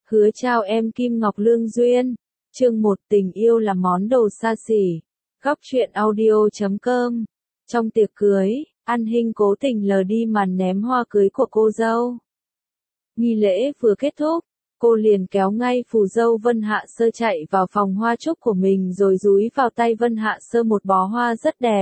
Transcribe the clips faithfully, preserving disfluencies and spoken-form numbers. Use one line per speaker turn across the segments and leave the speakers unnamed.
Hứa chào em Kim Ngọc Lương Duyên. Chương một tình yêu là món đồ xa xỉ. Góc truyện audio chấm com. Trong tiệc cưới, An Hinh cố tình lờ đi màn ném hoa cưới của cô dâu. Nghi lễ vừa kết thúc, cô liền kéo ngay phù dâu Vân Hạ Sơ chạy vào phòng hoa chúc của mình rồi dúi vào tay Vân Hạ Sơ một bó hoa rất đẹp.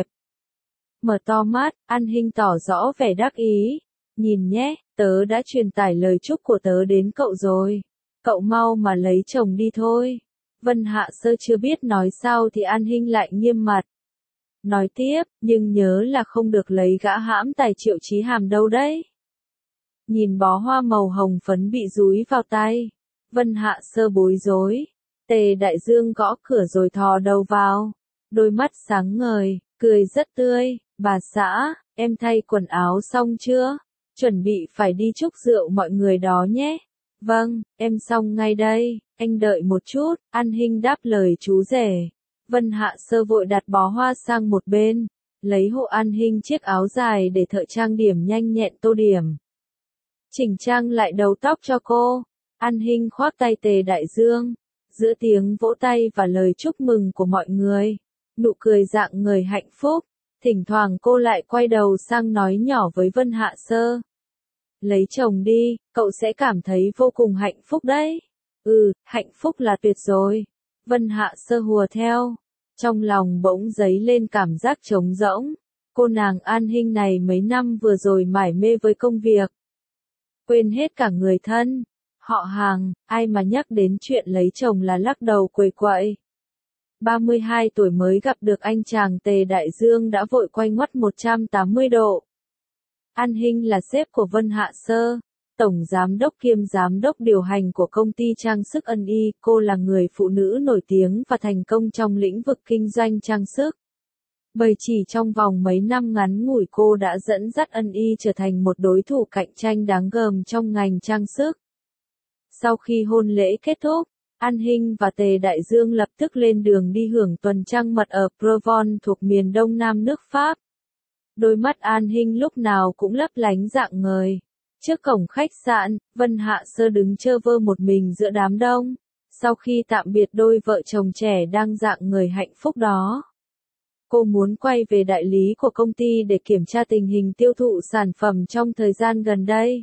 Mở to mắt, An Hinh tỏ rõ vẻ đắc ý. Nhìn nhé, tớ đã truyền tải lời chúc của tớ đến cậu rồi. Cậu mau mà lấy chồng đi thôi. Vân Hạ Sơ chưa biết nói sao thì An Hinh lại nghiêm mặt. Nói tiếp, nhưng nhớ là không được lấy gã hãm tài Triệu Chí Hàm đâu đấy. Nhìn bó hoa màu hồng phấn bị dúi vào tay, Vân Hạ Sơ bối rối. Tề Đại Dương gõ cửa rồi thò đầu vào. Đôi mắt sáng ngời, cười rất tươi. Bà xã, em thay quần áo xong chưa? Chuẩn bị phải đi chúc rượu mọi người đó nhé. Vâng, em xong ngay đây, anh đợi một chút. An Hinh đáp lời chú rể. Vân Hạ Sơ vội đặt bó hoa sang một bên, lấy hộ An Hinh chiếc áo dài để thợ trang điểm nhanh nhẹn tô điểm. Chỉnh trang lại đầu tóc cho cô. An Hinh khoác tay Tề Đại Dương, giữa tiếng vỗ tay và lời chúc mừng của mọi người, nụ cười rạng ngời hạnh phúc. Thỉnh thoảng cô lại quay đầu sang nói nhỏ với Vân Hạ Sơ. Lấy chồng đi, cậu sẽ cảm thấy vô cùng hạnh phúc đấy. Ừ, hạnh phúc là tuyệt rồi. Vân Hạ Sơ hùa theo. Trong lòng bỗng dấy lên cảm giác trống rỗng. Cô nàng An Hinh này mấy năm vừa rồi mải mê với công việc. Quên hết cả người thân, họ hàng, ai mà nhắc đến chuyện lấy chồng là lắc đầu quầy quậy. ba mươi hai tuổi mới gặp được anh chàng Tề Đại Dương đã vội quay ngoắt một trăm tám mươi độ. An Hinh là sếp của Vân Hạ Sơ, tổng giám đốc kiêm giám đốc điều hành của công ty trang sức Ân Y. Cô là người phụ nữ nổi tiếng và thành công trong lĩnh vực kinh doanh trang sức. Bởi chỉ trong vòng mấy năm ngắn ngủi cô đã dẫn dắt Ân Y trở thành một đối thủ cạnh tranh đáng gờm trong ngành trang sức. Sau khi hôn lễ kết thúc, An Hinh và Tề Đại Dương lập tức lên đường đi hưởng tuần trăng mật ở Provence thuộc miền đông nam nước Pháp. Đôi mắt An Hinh lúc nào cũng lấp lánh rạng ngời. Trước cổng khách sạn, Vân Hạ Sơ đứng chơ vơ một mình giữa đám đông. Sau khi tạm biệt đôi vợ chồng trẻ đang rạng ngời hạnh phúc đó, cô muốn quay về đại lý của công ty để kiểm tra tình hình tiêu thụ sản phẩm trong thời gian gần đây.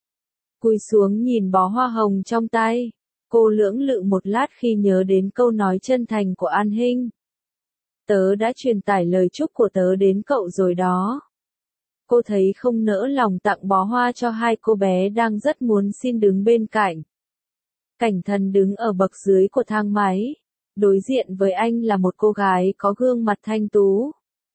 Cúi xuống nhìn bó hoa hồng trong tay, cô lưỡng lự một lát khi nhớ đến câu nói chân thành của An Hinh. Tớ đã truyền tải lời chúc của tớ đến cậu rồi đó. Cô thấy không nỡ lòng tặng bó hoa cho hai cô bé đang rất muốn xin đứng bên cạnh. Cảnh Thần đứng ở bậc dưới của thang máy. Đối diện với anh là một cô gái có gương mặt thanh tú.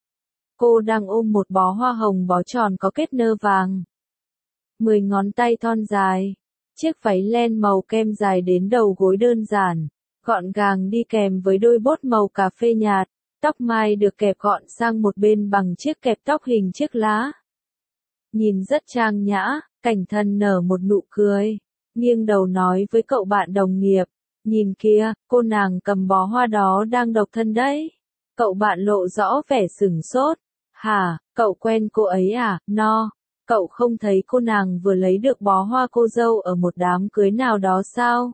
Cô đang ôm một bó hoa hồng bó tròn có kết nơ vàng. Mười ngón tay thon dài. Chiếc váy len màu kem dài đến đầu gối đơn giản, gọn gàng đi kèm với đôi bốt màu cà phê nhạt. Tóc mai được kẹp gọn sang một bên bằng chiếc kẹp tóc hình chiếc lá. Nhìn rất trang nhã, Cảnh Thần nở một nụ cười, nghiêng đầu nói với cậu bạn đồng nghiệp. Nhìn kia, cô nàng cầm bó hoa đó đang độc thân đấy. Cậu bạn lộ rõ vẻ sửng sốt. Hả, cậu quen cô ấy à? No, cậu không thấy cô nàng vừa lấy được bó hoa cô dâu ở một đám cưới nào đó sao?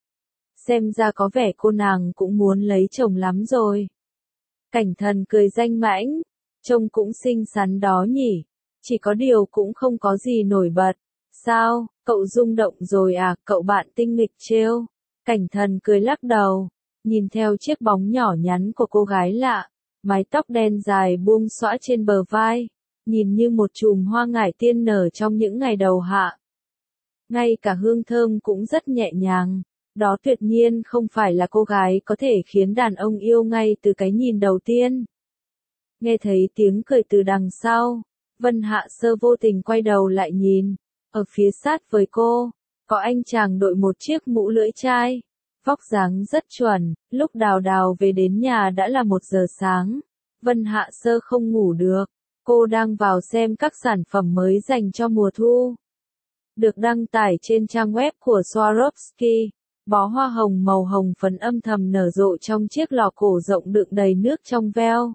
Xem ra có vẻ cô nàng cũng muốn lấy chồng lắm rồi. Cảnh Thần cười danh mãnh. Trông cũng xinh xắn đó nhỉ. Chỉ có điều cũng không có gì nổi bật. Sao, cậu rung động rồi à? Cậu bạn tinh nghịch trêu. Cảnh Thần cười lắc đầu, nhìn theo chiếc bóng nhỏ nhắn của cô gái lạ, mái tóc đen dài buông xõa trên bờ vai, nhìn như một chùm hoa ngải tiên nở trong những ngày đầu hạ. Ngay cả hương thơm cũng rất nhẹ nhàng, đó tuyệt nhiên không phải là cô gái có thể khiến đàn ông yêu ngay từ cái nhìn đầu tiên. Nghe thấy tiếng cười từ đằng sau, Vân Hạ Sơ vô tình quay đầu lại nhìn, ở phía sát với cô, có anh chàng đội một chiếc mũ lưỡi chai, vóc dáng rất chuẩn. Lúc đào đào về đến nhà đã là một giờ sáng. Vân Hạ Sơ không ngủ được, cô đang vào xem các sản phẩm mới dành cho mùa thu. Được đăng tải trên trang web của Swarovski, bó hoa hồng màu hồng phấn âm thầm nở rộ trong chiếc lò cổ rộng đựng đầy nước trong veo.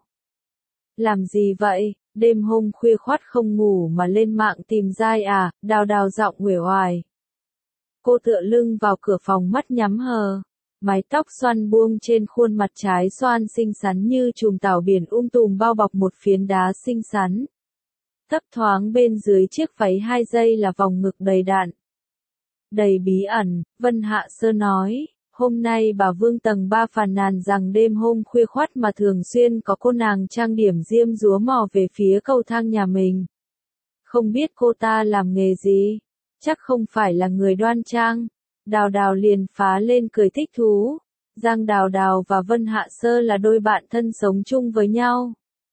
Làm gì vậy? Đêm hôm khuya khoắt không ngủ mà lên mạng tìm giai à? Đào đào giọng uể oải. Cô tựa lưng vào cửa phòng mắt nhắm hờ. Mái tóc xoăn buông trên khuôn mặt trái xoan xinh xắn như chùm tảo biển um tùm bao bọc một phiến đá xinh xắn. Thấp thoáng bên dưới chiếc váy hai dây là vòng ngực đầy đặn. Đầy bí ẩn, Vân Hạ Sơ nói, hôm nay bà Vương tầng ba phàn nàn rằng đêm hôm khuya khoắt mà thường xuyên có cô nàng trang điểm diêm dúa mò về phía cầu thang nhà mình. Không biết cô ta làm nghề gì, chắc không phải là người đoan trang. Đào Đào liền phá lên cười thích thú. Giang Đào Đào và Vân Hạ Sơ là đôi bạn thân sống chung với nhau.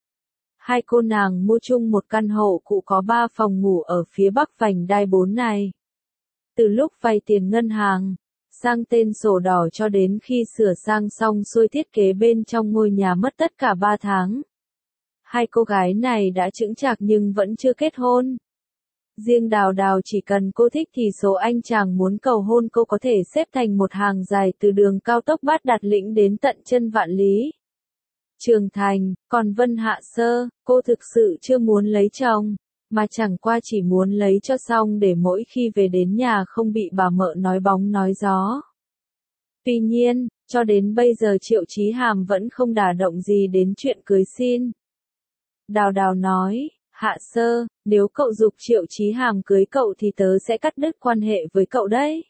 Hai cô nàng mua chung một căn hộ cũ có ba phòng ngủ ở phía bắc vành đai bốn này. Từ lúc vay tiền ngân hàng, sang tên sổ đỏ cho đến khi sửa sang xong xuôi thiết kế bên trong ngôi nhà mất tất cả ba tháng. Hai cô gái này đã chững chạc nhưng vẫn chưa kết hôn. Riêng Đào Đào chỉ cần cô thích thì số anh chàng muốn cầu hôn cô có thể xếp thành một hàng dài từ đường cao tốc Bát Đạt Lĩnh đến tận chân Vạn Lý. Trường Thành, còn Vân Hạ Sơ, cô thực sự chưa muốn lấy chồng, mà chẳng qua chỉ muốn lấy cho xong để mỗi khi về đến nhà không bị bà mợ nói bóng nói gió. Tuy nhiên, cho đến bây giờ Triệu Chí Hàm vẫn không đả động gì đến chuyện cưới xin. Đào Đào nói, Hạ Sơ, nếu cậu giục Triệu Chí Hàm cưới cậu thì tớ sẽ cắt đứt quan hệ với cậu đấy.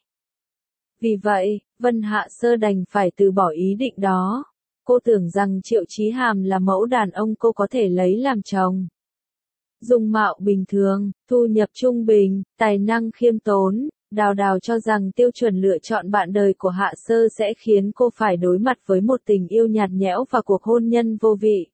Vì vậy, Vân Hạ Sơ đành phải từ bỏ ý định đó. Cô tưởng rằng Triệu Chí Hàm là mẫu đàn ông cô có thể lấy làm chồng. Dung mạo bình thường, thu nhập trung bình, tài năng khiêm tốn, Đào Đào cho rằng tiêu chuẩn lựa chọn bạn đời của Hạ Sơ sẽ khiến cô phải đối mặt với một tình yêu nhạt nhẽo và cuộc hôn nhân vô vị.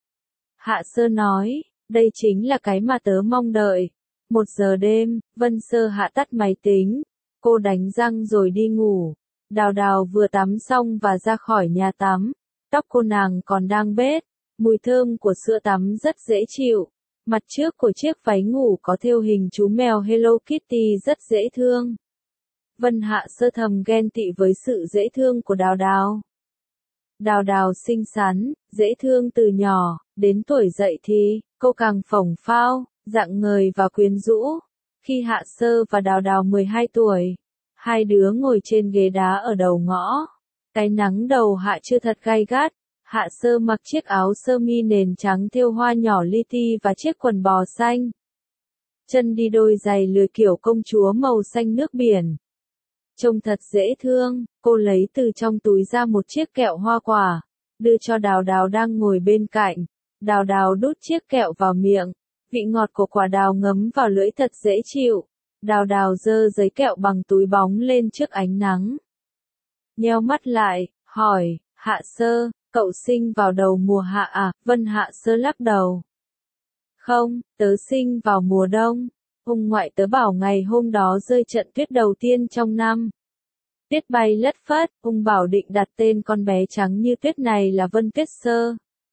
Hạ Sơ nói, đây chính là cái mà tớ mong đợi. Một giờ đêm, Vân Sơ Hạ tắt máy tính. Cô đánh răng rồi đi ngủ. Đào Đào vừa tắm xong và ra khỏi nhà tắm. Tóc cô nàng còn đang bết. Mùi thơm của sữa tắm rất dễ chịu. Mặt trước của chiếc váy ngủ có thêu hình chú mèo Hello Kitty rất dễ thương. Vân Hạ Sơ thầm ghen tị với sự dễ thương của Đào Đào. Đào Đào xinh xắn, dễ thương từ nhỏ, đến tuổi dậy thì, cô càng phồng phao, rạng ngời và quyến rũ. Khi Hạ Sơ và Đào Đào mười hai tuổi, hai đứa ngồi trên ghế đá ở đầu ngõ. Cái nắng đầu hạ chưa thật gay gắt. Hạ Sơ mặc chiếc áo sơ mi nền trắng thêu hoa nhỏ li ti và chiếc quần bò xanh. Chân đi đôi giày lười kiểu công chúa màu xanh nước biển. Trông thật dễ thương, cô lấy từ trong túi ra một chiếc kẹo hoa quả, đưa cho Đào Đào đang ngồi bên cạnh. Đào Đào đút chiếc kẹo vào miệng, vị ngọt của quả đào ngấm vào lưỡi thật dễ chịu. Đào Đào giơ giấy kẹo bằng túi bóng lên trước ánh nắng. Nheo mắt lại, hỏi, Hạ Sơ, cậu sinh vào đầu mùa hạ à? Vân Hạ Sơ lắc đầu. Không, tớ sinh vào mùa đông. Ông ngoại tớ bảo ngày hôm đó rơi trận tuyết đầu tiên trong năm. Tuyết bay lất phất, ông bảo định đặt tên con bé trắng như tuyết này là Vân Tuyết Sơ.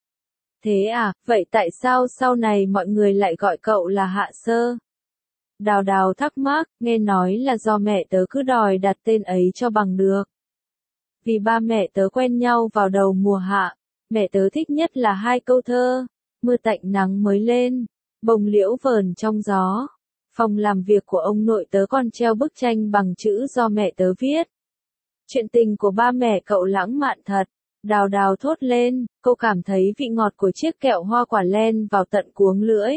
Thế à, vậy tại sao sau này mọi người lại gọi cậu là Hạ Sơ? Đào Đào thắc mắc, nghe nói là do mẹ tớ cứ đòi đặt tên ấy cho bằng được. Vì ba mẹ tớ quen nhau vào đầu mùa hạ, mẹ tớ thích nhất là hai câu thơ, mưa tạnh nắng mới lên, bông liễu vờn trong gió. Phòng làm việc của ông nội tớ còn treo bức tranh bằng chữ do mẹ tớ viết. Chuyện tình của ba mẹ cậu lãng mạn thật. Đào Đào thốt lên, cô cảm thấy vị ngọt của chiếc kẹo hoa quả len vào tận cuống lưỡi.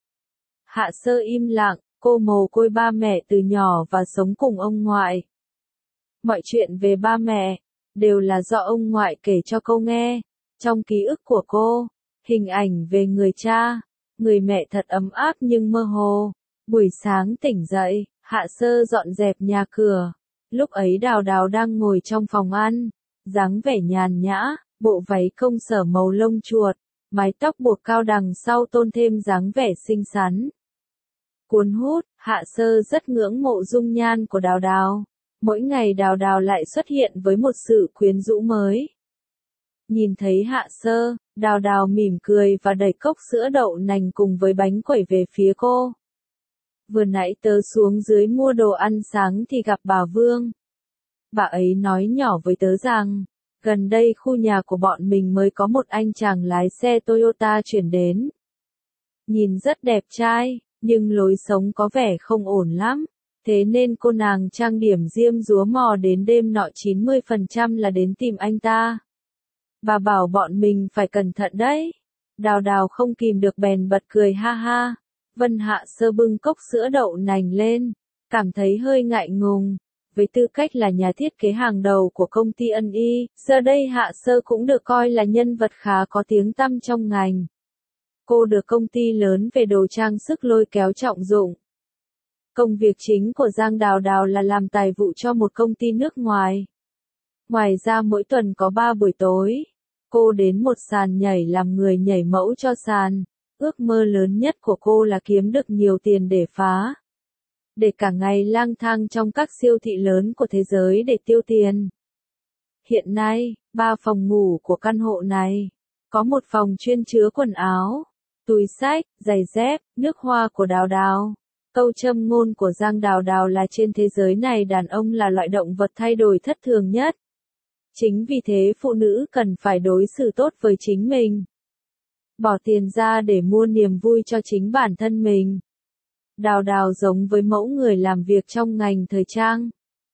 Hạ Sơ im lặng, cô mồ côi ba mẹ từ nhỏ và sống cùng ông ngoại. Mọi chuyện về ba mẹ đều là do ông ngoại kể cho cô nghe. Trong ký ức của cô, hình ảnh về người cha, người mẹ thật ấm áp nhưng mơ hồ. Buổi sáng tỉnh dậy, Hạ Sơ dọn dẹp nhà cửa. Lúc ấy Đào Đào đang ngồi trong phòng ăn, dáng vẻ nhàn nhã, bộ váy công sở màu lông chuột, mái tóc buộc cao đằng sau tôn thêm dáng vẻ xinh xắn. Cuốn hút, Hạ Sơ rất ngưỡng mộ dung nhan của Đào Đào. Mỗi ngày Đào Đào lại xuất hiện với một sự quyến rũ mới. Nhìn thấy Hạ Sơ, Đào Đào mỉm cười và đẩy cốc sữa đậu nành cùng với bánh quẩy về phía cô. Vừa nãy tớ xuống dưới mua đồ ăn sáng thì gặp bà Vương. Bà ấy nói nhỏ với tớ rằng, gần đây khu nhà của bọn mình mới có một anh chàng lái xe Toyota chuyển đến. Nhìn rất đẹp trai, nhưng lối sống có vẻ không ổn lắm. Thế nên cô nàng trang điểm diêm dúa mò đến đêm nọ chín mươi phần trăm là đến tìm anh ta. Bà bảo bọn mình phải cẩn thận đấy. Đào Đào không kìm được bèn bật cười ha ha. Vân Hạ Sơ bưng cốc sữa đậu nành lên, cảm thấy hơi ngại ngùng. Với tư cách là nhà thiết kế hàng đầu của công ty Ân Y, giờ đây Hạ Sơ cũng được coi là nhân vật khá có tiếng tăm trong ngành. Cô được công ty lớn về đồ trang sức lôi kéo trọng dụng. Công việc chính của Giang Đào Đào là làm tài vụ cho một công ty nước ngoài. Ngoài ra mỗi tuần có ba buổi tối, cô đến một sàn nhảy làm người nhảy mẫu cho sàn. Ước mơ lớn nhất của cô là kiếm được nhiều tiền để phá. Để cả ngày lang thang trong các siêu thị lớn của thế giới để tiêu tiền. Hiện nay, ba phòng ngủ của căn hộ này, có một phòng chuyên chứa quần áo, túi xách, giày dép, nước hoa của Đào Đào. Câu châm ngôn của Giang Đào Đào là trên thế giới này đàn ông là loại động vật thay đổi thất thường nhất. Chính vì thế phụ nữ cần phải đối xử tốt với chính mình. Bỏ tiền ra để mua niềm vui cho chính bản thân mình. Đào Đào giống với mẫu người làm việc trong ngành thời trang.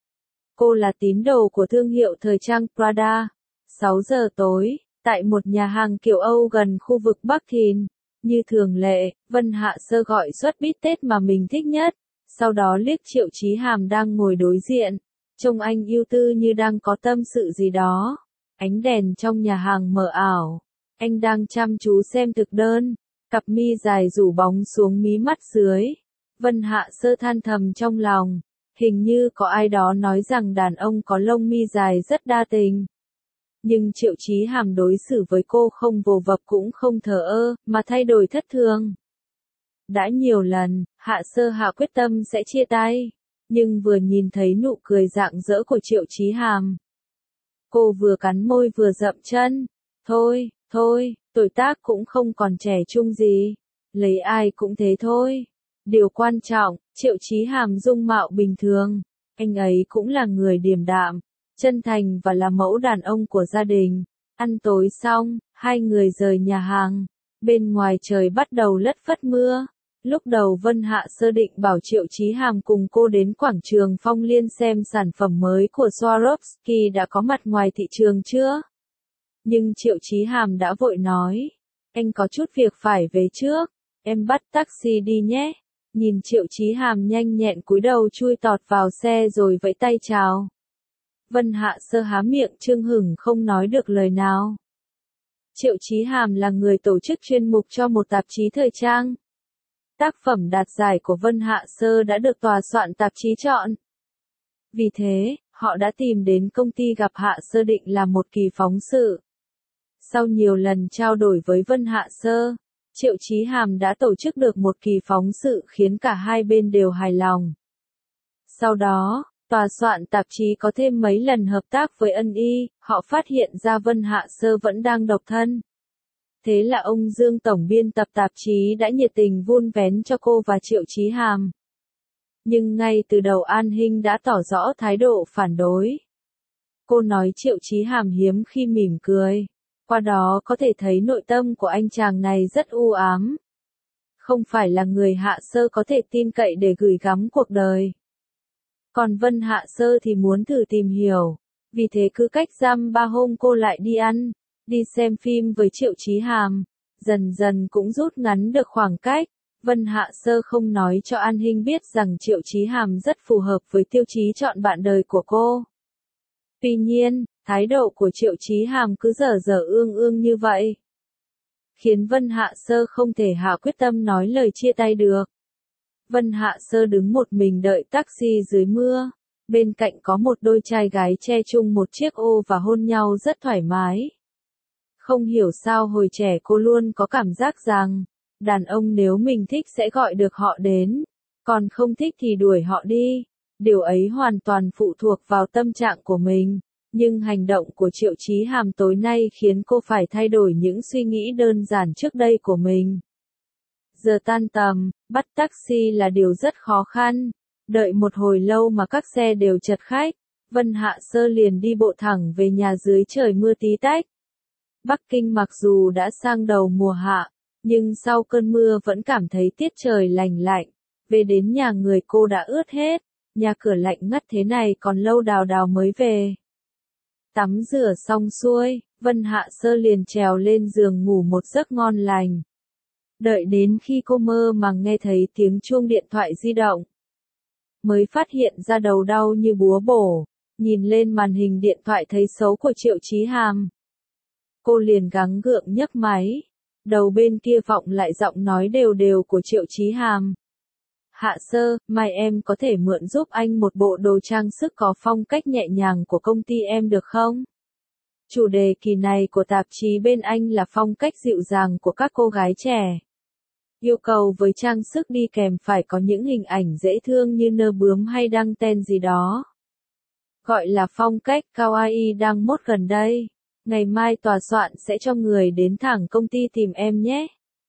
Cô là tín đồ của thương hiệu thời trang Prada. sáu giờ tối, tại một nhà hàng kiểu Âu gần khu vực Bắc Thìn. Như thường lệ, Vân Hạ Sơ gọi suất bít tết mà mình thích nhất. Sau đó liếc Triệu Chí Hàm đang ngồi đối diện. Trông anh ưu tư như đang có tâm sự gì đó. Ánh đèn trong nhà hàng mờ ảo. Anh đang chăm chú xem thực đơn. Cặp mi dài rủ bóng xuống mí mắt dưới. Vân Hạ Sơ than thầm trong lòng. Hình như có ai đó nói rằng đàn ông có lông mi dài rất đa tình. Nhưng Triệu Chí Hàm đối xử với cô không vồ vập cũng không thờ ơ, mà thay đổi thất thường. Đã nhiều lần, Hạ Sơ hạ quyết tâm sẽ chia tay. Nhưng vừa nhìn thấy nụ cười rạng rỡ của Triệu Chí Hàm. Cô vừa cắn môi vừa dậm chân. Thôi, thôi, tuổi tác cũng không còn trẻ trung gì. Lấy ai cũng thế thôi. Điều quan trọng, Triệu Chí Hàm dung mạo bình thường. Anh ấy cũng là người điềm đạm, chân thành và là mẫu đàn ông của gia đình. Ăn tối xong, hai người rời nhà hàng. Bên ngoài trời bắt đầu lất phất mưa. Lúc đầu Vân Hạ Sơ định bảo Triệu Chí Hàm cùng cô đến quảng trường Phong Liên xem sản phẩm mới của Swarovski đã có mặt ngoài thị trường chưa. Nhưng Triệu Chí Hàm đã vội nói. Anh có chút việc phải về trước. Em bắt taxi đi nhé. Nhìn Triệu Chí Hàm nhanh nhẹn cúi đầu chui tọt vào xe rồi vẫy tay chào. Vân Hạ Sơ há miệng trương hửng không nói được lời nào. Triệu Chí Hàm là người tổ chức chuyên mục cho một tạp chí thời trang. Tác phẩm đạt giải của Vân Hạ Sơ đã được tòa soạn tạp chí chọn. Vì thế, họ đã tìm đến công ty gặp Hạ Sơ định làm một kỳ phóng sự. Sau nhiều lần trao đổi với Vân Hạ Sơ, Triệu Chí Hàm đã tổ chức được một kỳ phóng sự khiến cả hai bên đều hài lòng. Sau đó, tòa soạn tạp chí có thêm mấy lần hợp tác với Ân Y, họ phát hiện ra Vân Hạ Sơ vẫn đang độc thân. Thế là ông Dương tổng biên tập tạp chí đã nhiệt tình vun vén cho cô và Triệu Chí Hàm. Nhưng ngay từ đầu An Hinh đã tỏ rõ thái độ phản đối. Cô nói Triệu Chí Hàm hiếm khi mỉm cười. Qua đó có thể thấy nội tâm của anh chàng này rất u ám. Không phải là người Hạ Sơ có thể tin cậy để gửi gắm cuộc đời. Còn Vân Hạ Sơ thì muốn thử tìm hiểu. Vì thế cứ cách dăm ba hôm cô lại đi ăn, đi xem phim với Triệu Chí Hàm. Dần dần cũng rút ngắn được khoảng cách. Vân Hạ Sơ không nói cho An Hinh biết rằng Triệu Chí Hàm rất phù hợp với tiêu chí chọn bạn đời của cô. Tuy nhiên, thái độ của Triệu Chí Hàm cứ dở dở ương ương như vậy, khiến Vân Hạ Sơ không thể hạ quyết tâm nói lời chia tay được. Vân Hạ Sơ đứng một mình đợi taxi dưới mưa. Bên cạnh có một đôi trai gái che chung một chiếc ô và hôn nhau rất thoải mái. Không hiểu sao hồi trẻ cô luôn có cảm giác rằng, đàn ông nếu mình thích sẽ gọi được họ đến, còn không thích thì đuổi họ đi. Điều ấy hoàn toàn phụ thuộc vào tâm trạng của mình. Nhưng hành động của Triệu Chí Hàm tối nay khiến cô phải thay đổi những suy nghĩ đơn giản trước đây của mình. Giờ tan tầm, bắt taxi là điều rất khó khăn. Đợi một hồi lâu mà các xe đều chật khách, Vân Hạ Sơ liền đi bộ thẳng về nhà dưới trời mưa tí tách. Bắc Kinh mặc dù đã sang đầu mùa hạ, nhưng sau cơn mưa vẫn cảm thấy tiết trời lành lạnh. Về đến nhà người cô đã ướt hết. nhà cửa lạnh ngắt thế này còn lâu Đào Đào mới về. Tắm rửa xong xuôi, Vân Hạ Sơ liền trèo lên giường ngủ một giấc ngon lành. Đợi đến khi cô mơ màng nghe thấy tiếng chuông điện thoại di động, mới phát hiện ra đầu đau như búa bổ, nhìn lên màn hình điện thoại thấy số của Triệu Chí Hàm. Cô liền gắng gượng nhấc máy, đầu bên kia vọng lại giọng nói đều đều của Triệu Chí Hàm. Hạ Sơ, mai em có thể mượn giúp anh một bộ đồ trang sức có phong cách nhẹ nhàng của công ty em được không? Chủ đề kỳ này của tạp chí bên anh là phong cách dịu dàng của các cô gái trẻ. Yêu cầu với trang sức đi kèm phải có những hình ảnh dễ thương như nơ bướm hay đăng ten gì đó. Gọi là phong cách kawaii đang mốt gần đây. Ngày mai tòa soạn sẽ cho người đến thẳng công ty tìm em nhé.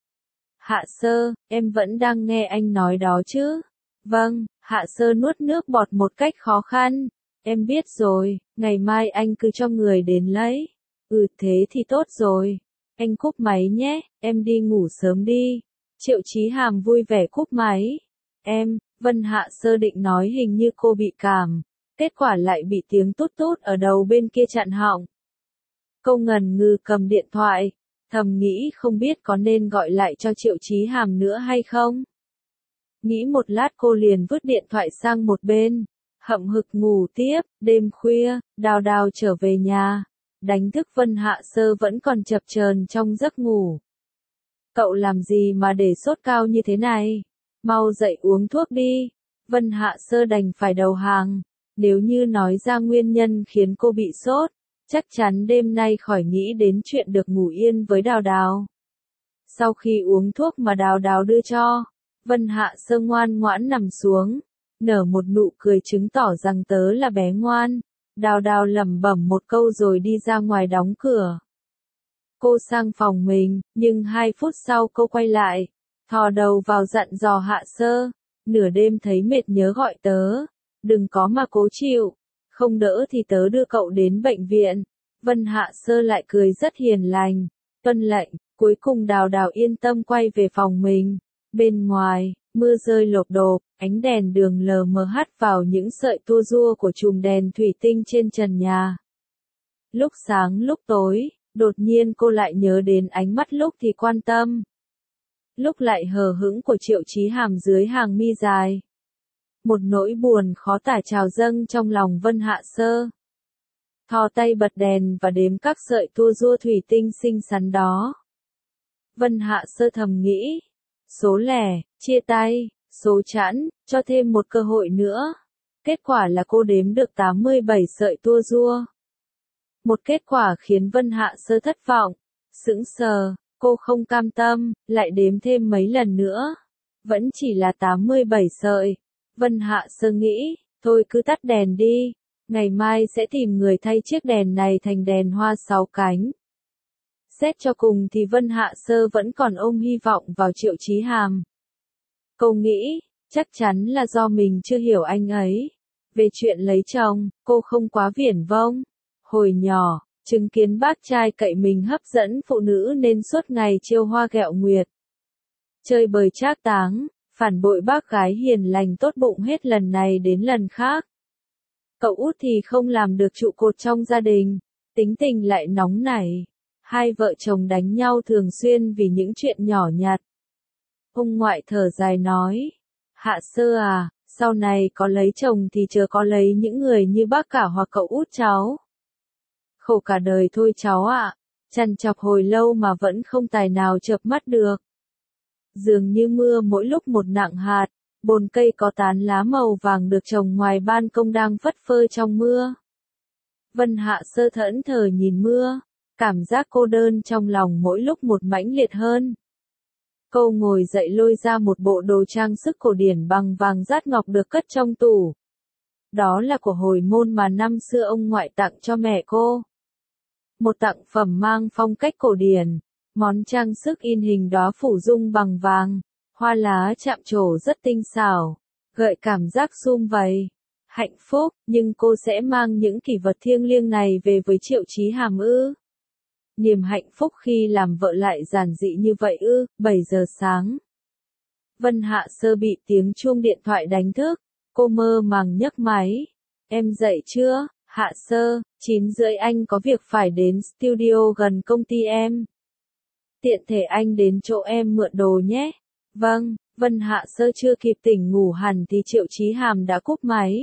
Hạ Sơ, em vẫn đang nghe anh nói đó chứ? Vâng, Hạ Sơ nuốt nước bọt một cách khó khăn. Em biết rồi, ngày mai anh cứ cho người đến lấy. Ừ thế thì tốt rồi. Anh cúp máy nhé, em đi ngủ sớm đi. Triệu Chí Hàm vui vẻ cúp máy. Em, Vân Hạ Sơ định nói hình như cô bị cảm. Kết quả lại bị tiếng tút tút ở đầu bên kia chặn họng. Cô ngần ngừ cầm điện thoại, thầm nghĩ không biết có nên gọi lại cho Triệu Chí Hàm nữa hay không. Nghĩ một lát cô liền vứt điện thoại sang một bên, hậm hực ngủ tiếp. Đêm khuya, Đào Đào trở về nhà, đánh thức Vân Hạ Sơ vẫn còn chập chờn trong giấc ngủ. Cậu làm gì mà để sốt cao như thế này? Mau dậy uống thuốc đi. Vân Hạ Sơ đành phải đầu hàng, nếu như nói ra nguyên nhân khiến cô bị sốt, chắc chắn đêm nay khỏi nghĩ đến chuyện được ngủ yên với Đào Đào. Sau khi uống thuốc mà Đào Đào đưa cho, Vân Hạ Sơ ngoan ngoãn nằm xuống, nở một nụ cười chứng tỏ rằng tớ là bé ngoan. Đào Đào lẩm bẩm một câu rồi đi ra ngoài đóng cửa. Cô sang phòng mình, nhưng hai phút sau cô quay lại, thò đầu vào dặn dò Hạ Sơ, nửa đêm thấy mệt nhớ gọi tớ, đừng có mà cố chịu, không đỡ thì tớ đưa cậu đến bệnh viện. Vân Hạ Sơ lại cười rất hiền lành, tuân lệnh. Cuối cùng Đào Đào yên tâm quay về phòng mình. Bên ngoài, mưa rơi lộp độp, ánh đèn đường lờ mờ hắt vào những sợi tua rua của chùm đèn thủy tinh trên trần nhà. Lúc sáng lúc tối, đột nhiên cô lại nhớ đến ánh mắt lúc thì quan tâm, lúc lại hờ hững của Triệu Chí Hàm dưới hàng mi dài. Một nỗi buồn khó tả trào dâng trong lòng Vân Hạ Sơ. Thò tay bật đèn và đếm các sợi tua rua thủy tinh xinh xắn đó. Vân Hạ Sơ thầm nghĩ, số lẻ, chia tay, số chẵn, cho thêm một cơ hội nữa. Kết quả là cô đếm được tám mươi bảy sợi tua rua. Một kết quả khiến Vân Hạ Sơ thất vọng, sững sờ, cô không cam tâm, lại đếm thêm mấy lần nữa. Vẫn chỉ là tám mươi bảy sợi. Vân Hạ Sơ nghĩ, thôi cứ tắt đèn đi, ngày mai sẽ tìm người thay chiếc đèn này thành đèn hoa sáu cánh. Xét cho cùng thì Vân Hạ Sơ vẫn còn ôm hy vọng vào Triệu Chí Hàm. Cô nghĩ, chắc chắn là do mình chưa hiểu anh ấy. Về chuyện lấy chồng, cô không quá viển vông. Hồi nhỏ, chứng kiến bác trai cậy mình hấp dẫn phụ nữ nên suốt ngày trêu hoa ghẹo nguyệt. Chơi bời trác táng, phản bội bác gái hiền lành tốt bụng hết lần này đến lần khác. Cậu út thì không làm được trụ cột trong gia đình, tính tình lại nóng nảy. Hai vợ chồng đánh nhau thường xuyên vì những chuyện nhỏ nhặt. Ông ngoại thở dài nói, Hạ Sơ à, sau này có lấy chồng thì chớ có lấy những người như bác cả hoặc cậu út cháu. Khổ cả đời thôi cháu ạ, chằn chọc hồi lâu mà vẫn không tài nào chợp mắt được. Dường như mưa mỗi lúc một nặng hạt, bồn cây có tán lá màu vàng được trồng ngoài ban công đang phất phơ trong mưa. Vân Hạ Sơ thẫn thờ nhìn mưa, cảm giác cô đơn trong lòng mỗi lúc một mãnh liệt hơn. Cô ngồi dậy lôi ra một bộ đồ trang sức cổ điển bằng vàng dát ngọc được cất trong tủ. Đó là của hồi môn mà năm xưa ông ngoại tặng cho mẹ cô. Một tặng phẩm mang phong cách cổ điển, món trang sức in hình đóa phủ dung bằng vàng, hoa lá chạm trổ rất tinh xảo, gợi cảm giác sum vầy, hạnh phúc, nhưng cô sẽ mang những kỷ vật thiêng liêng này về với Triệu Chí Hàm ư? Niềm hạnh phúc khi làm vợ lại giản dị như vậy ư? Bảy giờ sáng. Vân Hạ Sơ bị tiếng chuông điện thoại đánh thức, Cô mơ màng nhấc máy. Em dậy chưa, Hạ Sơ, chín rưỡi anh có việc phải đến studio gần công ty em. Tiện thể anh đến chỗ em mượn đồ nhé. Vâng, Vân Hạ Sơ chưa kịp tỉnh ngủ hẳn thì Triệu Chí Hàm đã cúp máy.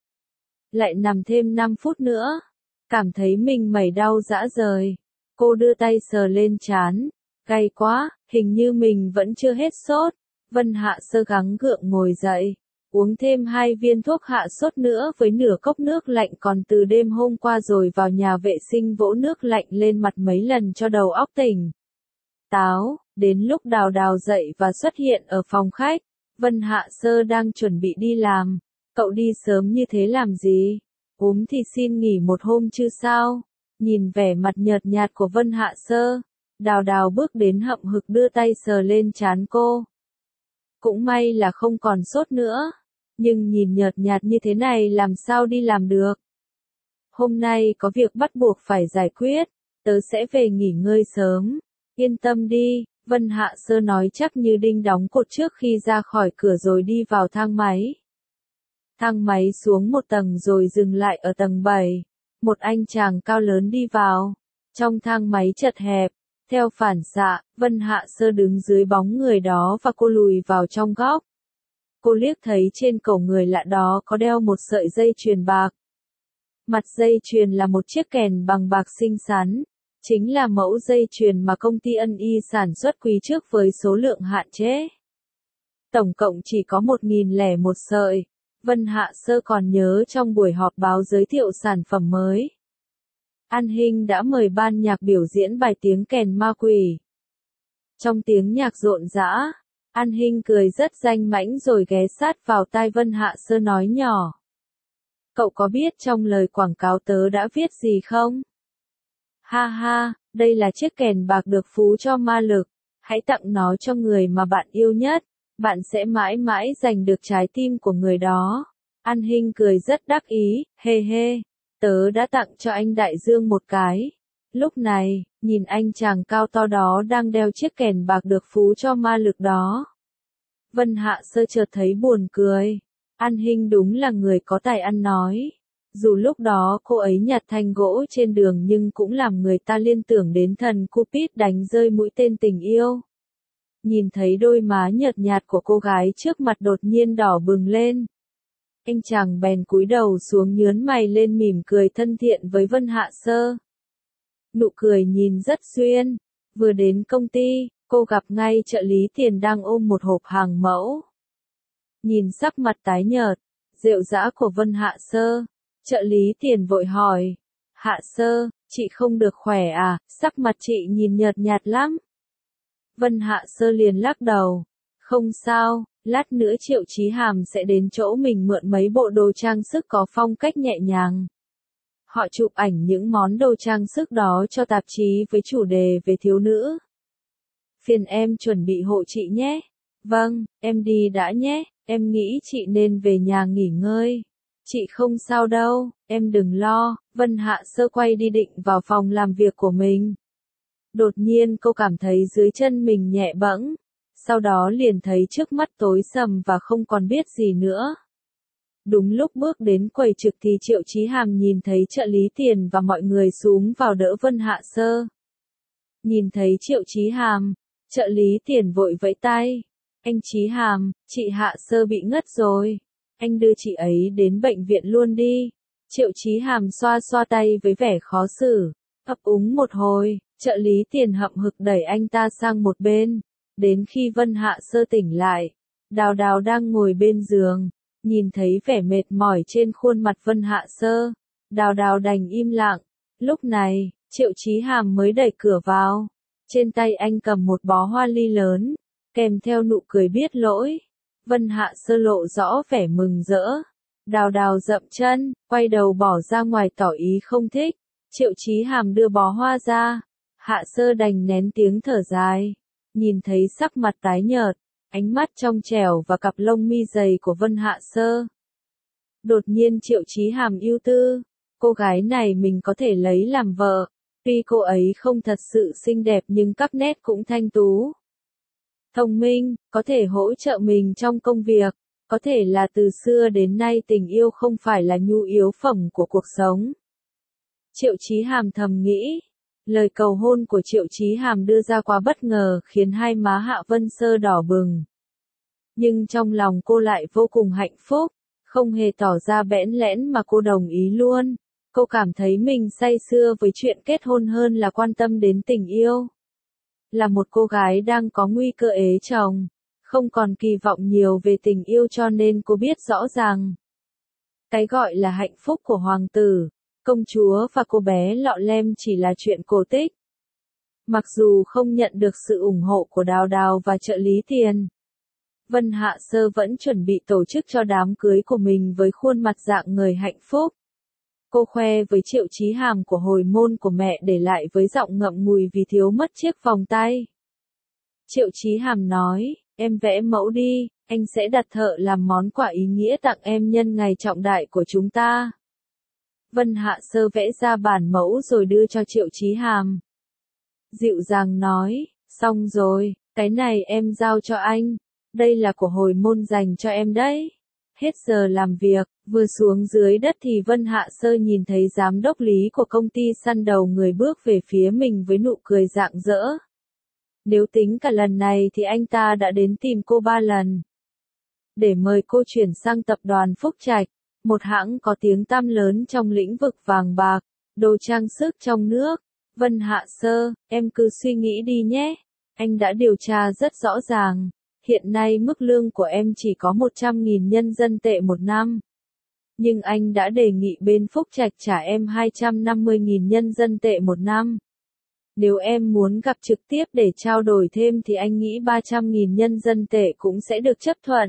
Lại nằm thêm năm phút nữa. Cảm thấy mình mẩy đau rã rời. Cô đưa tay sờ lên trán. Cay quá, hình như mình vẫn chưa hết sốt. Vân Hạ Sơ gắng gượng ngồi dậy. Uống thêm hai viên thuốc hạ sốt nữa với nửa cốc nước lạnh còn từ đêm hôm qua rồi vào nhà vệ sinh vỗ nước lạnh lên mặt mấy lần cho đầu óc tỉnh táo. Đến lúc Đào Đào dậy và xuất hiện ở phòng khách, Vân Hạ Sơ đang chuẩn bị đi làm. Cậu đi sớm như thế làm gì? Ốm thì xin nghỉ một hôm chứ sao? Nhìn vẻ mặt nhợt nhạt của Vân Hạ Sơ, Đào Đào bước đến hậm hực đưa tay sờ lên trán cô. Cũng may là không còn sốt nữa, nhưng nhìn nhợt nhạt như thế này làm sao đi làm được. Hôm nay có việc bắt buộc phải giải quyết, tớ sẽ về nghỉ ngơi sớm. Yên tâm đi, Vân Hạ Sơ nói chắc như đinh đóng cột trước khi ra khỏi cửa rồi đi vào thang máy. Thang máy xuống một tầng rồi dừng lại ở tầng bảy. Một anh chàng cao lớn đi vào. Trong thang máy chật hẹp, theo phản xạ, Vân Hạ Sơ đứng dưới bóng người đó và cô lùi vào trong góc. Cô liếc thấy trên cổ người lạ đó có đeo một sợi dây chuyền bạc. Mặt dây chuyền là một chiếc kèn bằng bạc xinh xắn. Chính là mẫu dây chuyền mà công ty Ân Y sản xuất quý trước với số lượng hạn chế. Tổng cộng chỉ có một nghìn lẻ một sợi. Vân Hạ Sơ còn nhớ trong buổi họp báo giới thiệu sản phẩm mới. An Hinh đã mời ban nhạc biểu diễn bài tiếng kèn ma quỷ. Trong tiếng nhạc rộn rã, An Hinh cười rất danh mãnh rồi ghé sát vào tai Vân Hạ Sơ nói nhỏ. Cậu có biết trong lời quảng cáo tớ đã viết gì không? Ha ha, đây là chiếc kèn bạc được phú cho ma lực. Hãy tặng nó cho người mà bạn yêu nhất. Bạn sẽ mãi mãi giành được trái tim của người đó. An Hinh cười rất đắc ý, hê hê. Tớ đã tặng cho anh Đại Dương một cái. Lúc này, nhìn anh chàng cao to đó đang đeo chiếc kèn bạc được phú cho ma lực đó. Vân Hạ Sơ chợt thấy buồn cười. An Hinh đúng là người có tài ăn nói. Dù lúc đó cô ấy nhặt thanh gỗ trên đường nhưng cũng làm người ta liên tưởng đến thần Cupid đánh rơi mũi tên tình yêu. Nhìn thấy đôi má nhợt nhạt của cô gái trước mặt đột nhiên đỏ bừng lên. Anh chàng bèn cúi đầu xuống nhướn mày lên mỉm cười thân thiện với Vân Hạ Sơ. Nụ cười nhìn rất duyên. Vừa đến công ty, cô gặp ngay trợ lý Tiền đang ôm một hộp hàng mẫu. Nhìn sắc mặt tái nhợt, rệu rã của Vân Hạ Sơ, trợ lý Tiền vội hỏi. Hạ Sơ, chị không được khỏe à, sắc mặt chị nhìn nhợt nhạt lắm. Vân Hạ Sơ liền lắc đầu. Không sao, lát nữa Triệu Chí Hàm sẽ đến chỗ mình mượn mấy bộ đồ trang sức có phong cách nhẹ nhàng. Họ chụp ảnh những món đồ trang sức đó cho tạp chí với chủ đề về thiếu nữ. Phiền em chuẩn bị hộ chị nhé. Vâng, em đi đã nhé, em nghĩ chị nên về nhà nghỉ ngơi. Chị không sao đâu, em đừng lo. Vân Hạ Sơ quay đi định vào phòng làm việc của mình. Đột nhiên cô cảm thấy dưới chân mình nhẹ bẫng, sau đó liền thấy trước mắt tối sầm và không còn biết gì nữa. Đúng lúc bước đến quầy trực thì Triệu Chí Hàm nhìn thấy trợ lý Tiền và mọi người xuống vào đỡ Vân Hạ Sơ. Nhìn thấy Triệu Chí Hàm, trợ lý Tiền vội vẫy tay. Anh Chí Hàm, chị Hạ Sơ bị ngất rồi. Anh đưa chị ấy đến bệnh viện luôn đi. Triệu Chí Hàm xoa xoa tay với vẻ khó xử. Ấp úng một hồi, trợ lý Tiền hậm hực đẩy anh ta sang một bên. Đến khi Vân Hạ Sơ tỉnh lại, Đào Đào đang ngồi bên giường. Nhìn thấy vẻ mệt mỏi trên khuôn mặt Vân Hạ Sơ, Đào Đào đành im lặng. Lúc này, Triệu Chí Hàm mới đẩy cửa vào. Trên tay anh cầm một bó hoa ly lớn, kèm theo nụ cười biết lỗi. Vân Hạ Sơ lộ rõ vẻ mừng rỡ. Đào Đào dậm chân, quay đầu bỏ ra ngoài tỏ ý không thích. Triệu Chí Hàm đưa bó hoa ra. Hạ Sơ đành nén tiếng thở dài. Nhìn thấy sắc mặt tái nhợt, ánh mắt trong trẻo và cặp lông mi dày của Vân Hạ Sơ. Đột nhiên Triệu Chí Hàm ưu tư. Cô gái này mình có thể lấy làm vợ. Tuy cô ấy không thật sự xinh đẹp nhưng các nét cũng thanh tú. Thông minh, có thể hỗ trợ mình trong công việc. Có thể là từ xưa đến nay tình yêu không phải là nhu yếu phẩm của cuộc sống. Triệu Chí Hàm thầm nghĩ. Lời cầu hôn của Triệu Chí Hàm đưa ra quá bất ngờ khiến hai má Hạ Vân Sơ đỏ bừng. Nhưng trong lòng cô lại vô cùng hạnh phúc, không hề tỏ ra bẽn lẽn mà cô đồng ý luôn. Cô cảm thấy mình say sưa với chuyện kết hôn hơn là quan tâm đến tình yêu. Là một cô gái đang có nguy cơ ế chồng, không còn kỳ vọng nhiều về tình yêu cho nên cô biết rõ ràng. Cái gọi là hạnh phúc của hoàng tử, công chúa và cô bé lọ lem chỉ là chuyện cổ tích. Mặc dù không nhận được sự ủng hộ của Đào Đào và trợ lý tiền, Vân Hạ Sơ vẫn chuẩn bị tổ chức cho đám cưới của mình với khuôn mặt dạng người hạnh phúc. Cô khoe với Triệu Chí Hàm của hồi môn của mẹ để lại với giọng ngậm ngùi vì thiếu mất chiếc vòng tay. Triệu Chí Hàm nói, em vẽ mẫu đi, anh sẽ đặt thợ làm món quà ý nghĩa tặng em nhân ngày trọng đại của chúng ta. Vân Hạ Sơ vẽ ra bản mẫu rồi đưa cho Triệu Chí Hàm. Dịu dàng nói, xong rồi, cái này em giao cho anh, đây là của hồi môn dành cho em đấy. Hết giờ làm việc, vừa xuống dưới đất thì Vân Hạ Sơ nhìn thấy giám đốc lý của công ty săn đầu người bước về phía mình với nụ cười rạng rỡ. Nếu tính cả lần này thì anh ta đã đến tìm cô ba lần. Để mời cô chuyển sang tập đoàn Phúc Trạch, một hãng có tiếng tăm lớn trong lĩnh vực vàng bạc, đồ trang sức trong nước. Vân Hạ Sơ, em cứ suy nghĩ đi nhé. Anh đã điều tra rất rõ ràng. Hiện nay mức lương của em chỉ có một trăm nghìn nhân dân tệ một năm. Nhưng anh đã đề nghị bên Phúc Trạch trả em hai trăm năm mươi nghìn nhân dân tệ một năm. Nếu em muốn gặp trực tiếp để trao đổi thêm thì anh nghĩ ba trăm nghìn nhân dân tệ cũng sẽ được chấp thuận.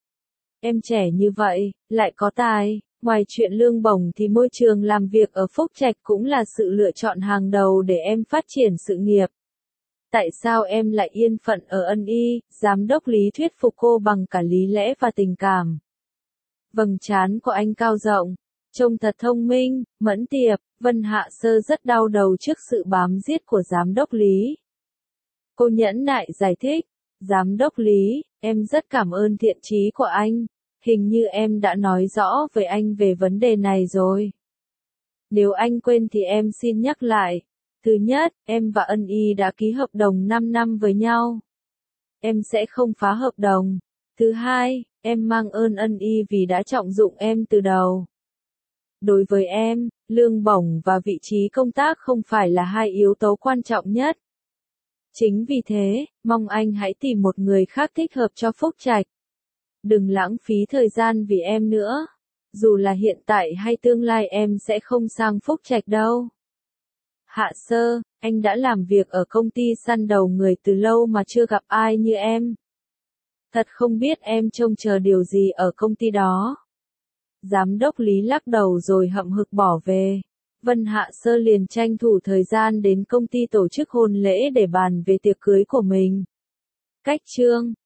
Em trẻ như vậy, lại có tài, ngoài chuyện lương bổng thì môi trường làm việc ở Phúc Trạch cũng là sự lựa chọn hàng đầu để em phát triển sự nghiệp. Tại sao em lại yên phận ở Ân Y? Giám đốc Lý thuyết phục cô bằng cả lý lẽ và tình cảm. Vầng trán của anh cao rộng, trông thật thông minh, mẫn tiệp. Vân Hạ Sơ rất đau đầu trước sự bám giết của giám đốc Lý. Cô nhẫn nại giải thích, giám đốc Lý, em rất cảm ơn thiện chí của anh. Hình như em đã nói rõ với anh về vấn đề này rồi. Nếu anh quên thì em xin nhắc lại. Thứ nhất, em và Ân Y đã ký hợp đồng năm năm với nhau. Em sẽ không phá hợp đồng. Thứ hai, em mang ơn Ân Y vì đã trọng dụng em từ đầu. Đối với em, lương bổng và vị trí công tác không phải là hai yếu tố quan trọng nhất. Chính vì thế, mong anh hãy tìm một người khác thích hợp cho Phúc Trạch. Đừng lãng phí thời gian vì em nữa. Dù là hiện tại hay tương lai em sẽ không sang Phúc Trạch đâu. Hạ Sơ, anh đã làm việc ở công ty săn đầu người từ lâu mà chưa gặp ai như em. Thật không biết em trông chờ điều gì ở công ty đó. Giám đốc Lý lắc đầu rồi hậm hực bỏ về. Vân Hạ Sơ liền tranh thủ thời gian đến công ty tổ chức hôn lễ để bàn về tiệc cưới của mình. Cách chương